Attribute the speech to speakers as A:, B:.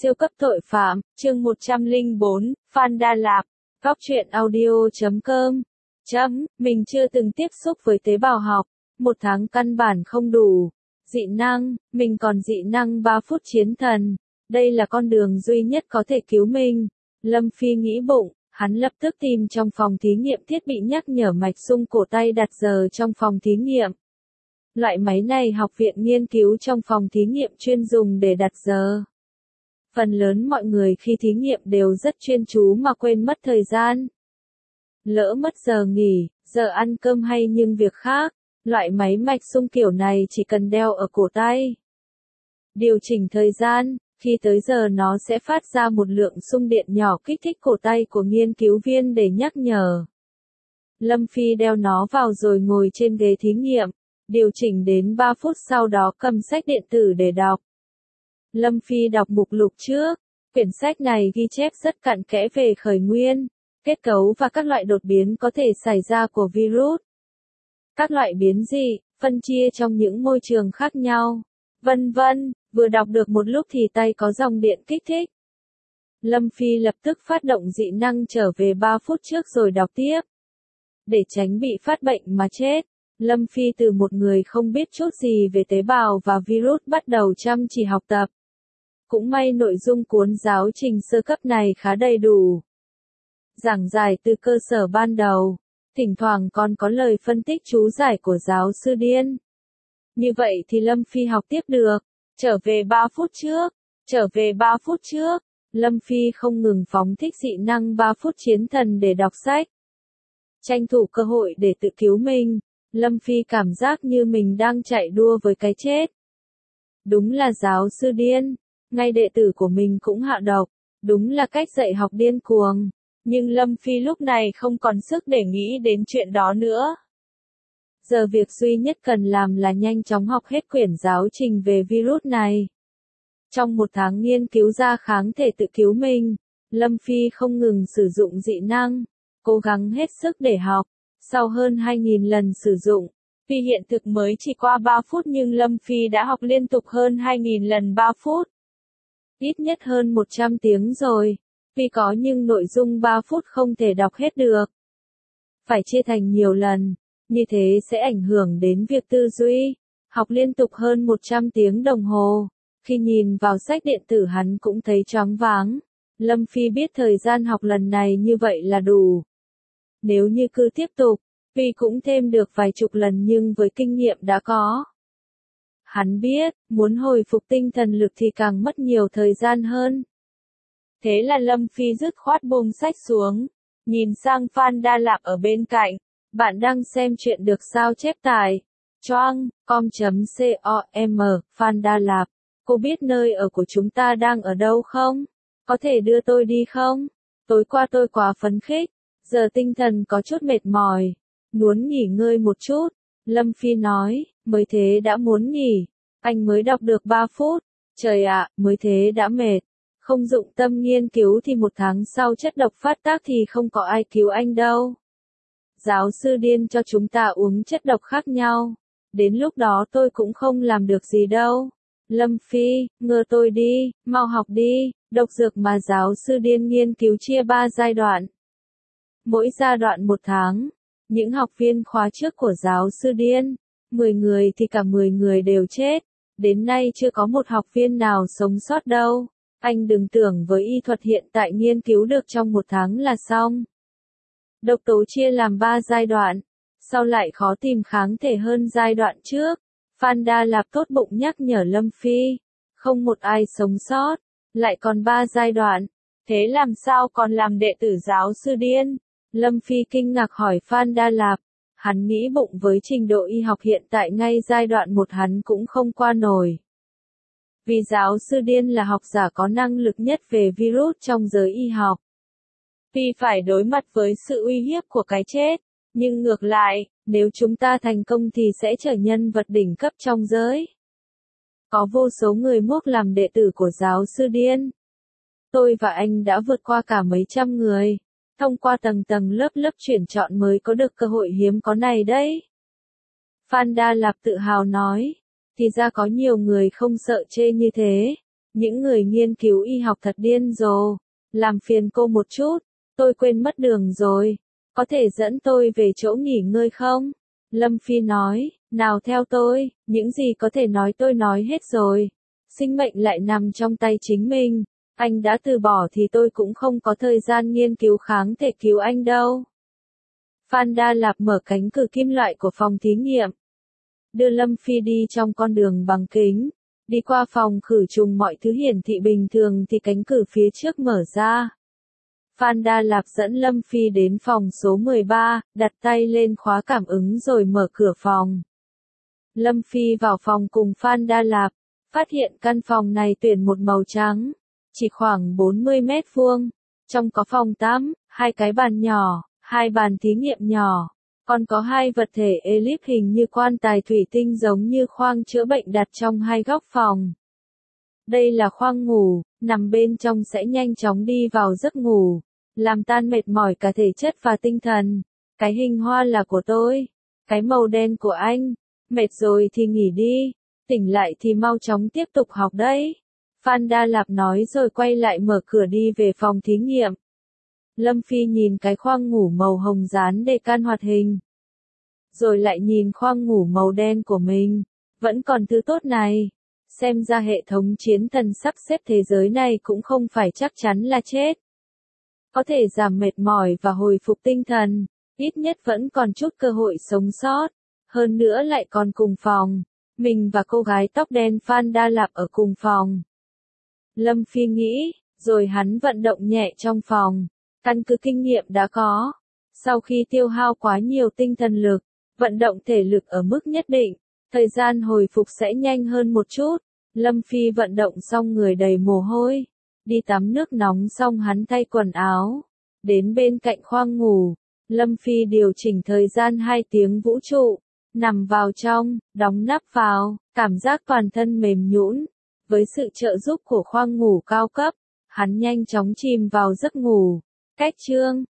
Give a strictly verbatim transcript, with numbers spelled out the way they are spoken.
A: Siêu cấp tội phạm, chương một trăm lẻ bốn, Phan Đa Lạp, góc truyện audio chấm com. Chấm, mình chưa từng tiếp xúc với tế bào học, một tháng căn bản không đủ. Dị năng, mình còn dị năng ba phút chiến thần, đây là con đường duy nhất có thể cứu mình. Lâm Phi nghĩ bụng, hắn lập tức tìm trong phòng thí nghiệm thiết bị nhắc nhở mạch sung cổ tay đặt giờ trong phòng thí nghiệm. Loại máy này học viện nghiên cứu trong phòng thí nghiệm chuyên dùng để đặt giờ. Phần lớn mọi người khi thí nghiệm đều rất chuyên chú mà quên mất thời gian. Lỡ mất giờ nghỉ, giờ ăn cơm hay những việc khác, loại máy mạch sung kiểu này chỉ cần đeo ở cổ tay. Điều chỉnh thời gian, khi tới giờ nó sẽ phát ra một lượng xung điện nhỏ kích thích cổ tay của nghiên cứu viên để nhắc nhở. Lâm Phi đeo nó vào rồi ngồi trên ghế thí nghiệm, điều chỉnh đến ba phút sau đó cầm sách điện tử để đọc. Lâm Phi đọc mục lục trước, quyển sách này ghi chép rất cặn kẽ về khởi nguyên, kết cấu và các loại đột biến có thể xảy ra của virus. Các loại biến dị, phân chia trong những môi trường khác nhau, vân vân, vừa đọc được một lúc thì tay có dòng điện kích thích. Lâm Phi lập tức phát động dị năng trở về ba phút trước rồi đọc tiếp. Để tránh bị phát bệnh mà chết, Lâm Phi từ một người không biết chút gì về tế bào và virus bắt đầu chăm chỉ học tập. Cũng may nội dung cuốn giáo trình sơ cấp này khá đầy đủ. Giảng giải từ cơ sở ban đầu, thỉnh thoảng còn có lời phân tích chú giải của giáo sư Điên. Như vậy thì Lâm Phi học tiếp được, trở về ba phút trước, trở về ba phút trước, Lâm Phi không ngừng phóng thích dị năng ba phút chiến thần để đọc sách. Tranh thủ cơ hội để tự cứu mình, Lâm Phi cảm giác như mình đang chạy đua với cái chết. Đúng là giáo sư Điên, ngay đệ tử của mình cũng hạ độc, đúng là cách dạy học điên cuồng. Nhưng Lâm Phi lúc này không còn sức để nghĩ đến chuyện đó nữa. Giờ việc duy nhất cần làm là nhanh chóng học hết quyển giáo trình về virus này. Trong một tháng nghiên cứu ra kháng thể tự cứu mình, Lâm Phi không ngừng sử dụng dị năng, cố gắng hết sức để học. Sau hơn hai nghìn lần sử dụng, tuy hiện thực mới chỉ qua ba phút nhưng Lâm Phi đã học liên tục hơn hai nghìn lần ba phút. Ít nhất hơn một trăm tiếng rồi. Vì có nhưng nội dung ba phút không thể đọc hết được. Phải chia thành nhiều lần, như thế sẽ ảnh hưởng đến việc tư duy. Học liên tục hơn một trăm tiếng đồng hồ. Khi nhìn vào sách điện tử hắn cũng thấy choáng váng. Lâm Phi biết thời gian học lần này như vậy là đủ. Nếu như cứ tiếp tục, vì cũng thêm được vài chục lần nhưng với kinh nghiệm đã có. Hắn biết, muốn hồi phục tinh thần lực thì càng mất nhiều thời gian hơn. Thế là Lâm Phi dứt khoát buông sách xuống, nhìn sang Phan Đa Lạp ở bên cạnh. Bạn đang xem chuyện được sao chép tải. choang com chấm com, Phan Đa Lạp. Cô biết nơi ở của chúng ta đang ở đâu không? Có thể đưa tôi đi không? Tối qua tôi quá phấn khích, giờ tinh thần có chút mệt mỏi. Muốn nghỉ ngơi một chút. Lâm Phi nói, mới thế đã muốn nghỉ. Anh mới đọc được ba phút. Trời ạ, mới thế đã mệt. Không dụng tâm nghiên cứu thì một tháng sau chất độc phát tác thì không có ai cứu anh đâu. Giáo sư Điên cho chúng ta uống chất độc khác nhau. Đến lúc đó tôi cũng không làm được gì đâu. Lâm Phi, ngờ tôi đi, mau học đi. Độc dược mà giáo sư Điên nghiên cứu chia ba giai đoạn. Mỗi giai đoạn một tháng. Những học viên khóa trước của giáo sư Điên, mười người thì cả mười người đều chết. Đến nay chưa có một học viên nào sống sót đâu. Anh đừng tưởng với y thuật hiện tại nghiên cứu được trong một tháng là xong. Độc tố chia làm ba giai đoạn, sau lại khó tìm kháng thể hơn giai đoạn trước. Phan Đa Lạp tốt bụng nhắc nhở Lâm Phi, không một ai sống sót, lại còn ba giai đoạn. Thế làm sao còn làm đệ tử giáo sư Điên? Lâm Phi kinh ngạc hỏi Phan Đa Lạp, hắn nghĩ bụng với trình độ y học hiện tại ngay giai đoạn một hắn cũng không qua nổi. Vì giáo sư Điên là học giả có năng lực nhất về virus trong giới y học. Vì phải đối mặt với sự uy hiếp của cái chết, nhưng ngược lại, nếu chúng ta thành công thì sẽ trở nhân vật đỉnh cấp trong giới. Có vô số người mốc làm đệ tử của giáo sư Điên. Tôi và anh đã vượt qua cả mấy trăm người, thông qua tầng tầng lớp lớp chuyển chọn mới có được cơ hội hiếm có này đấy. Phan Đa Lạp tự hào nói. Thì ra có nhiều người không sợ chê như thế. Những người nghiên cứu y học thật điên rồ. Làm phiền cô một chút, tôi quên mất đường rồi. Có thể dẫn tôi về chỗ nghỉ ngơi không? Lâm Phi nói, nào theo tôi, những gì có thể nói tôi nói hết rồi. Sinh mệnh lại nằm trong tay chính mình. Anh đã từ bỏ thì tôi cũng không có thời gian nghiên cứu kháng thể cứu anh đâu. Phan Đa Lạp mở cánh cửa kim loại của phòng thí nghiệm. Đưa Lâm Phi đi trong con đường bằng kính. Đi qua phòng khử trùng mọi thứ hiển thị bình thường thì cánh cửa phía trước mở ra. Phan Đa Lạp dẫn Lâm Phi đến phòng số mười ba, đặt tay lên khóa cảm ứng rồi mở cửa phòng. Lâm Phi vào phòng cùng Phan Đa Lạp, phát hiện căn phòng này tuyển một màu trắng, chỉ khoảng bốn mươi mét vuông. Trong có phòng tắm, hai cái bàn nhỏ, hai bàn thí nghiệm nhỏ, còn có hai vật thể elip hình như quan tài thủy tinh giống như khoang chữa bệnh đặt trong hai góc phòng. Đây là khoang ngủ, nằm bên trong sẽ nhanh chóng đi vào giấc ngủ, làm tan mệt mỏi cả thể chất và tinh thần. Cái hình hoa là của tôi, cái màu đen của anh. Mệt rồi thì nghỉ đi, tỉnh lại thì mau chóng tiếp tục học đấy. Phan Đa Lạp nói rồi quay lại mở cửa đi về phòng thí nghiệm. Lâm Phi nhìn cái khoang ngủ màu hồng dán đề can hoạt hình. Rồi lại nhìn khoang ngủ màu đen của mình. Vẫn còn thứ tốt này. Xem ra hệ thống chiến thần sắp xếp thế giới này cũng không phải chắc chắn là chết. Có thể giảm mệt mỏi và hồi phục tinh thần. Ít nhất vẫn còn chút cơ hội sống sót. Hơn nữa lại còn cùng phòng. Mình và cô gái tóc đen Phan Đa Lạp ở cùng phòng. Lâm Phi nghĩ, rồi hắn vận động nhẹ trong phòng. Căn cứ kinh nghiệm đã có. Sau khi tiêu hao quá nhiều tinh thần lực, vận động thể lực ở mức nhất định, thời gian hồi phục sẽ nhanh hơn một chút. Lâm Phi vận động xong người đầy mồ hôi. Đi tắm nước nóng xong hắn thay quần áo. Đến bên cạnh khoang ngủ. Lâm Phi điều chỉnh thời gian hai tiếng vũ trụ. Nằm vào trong, đóng nắp vào, cảm giác toàn thân mềm nhũn. Với sự trợ giúp của khoang ngủ cao cấp, hắn nhanh chóng chìm vào giấc ngủ. Cách chương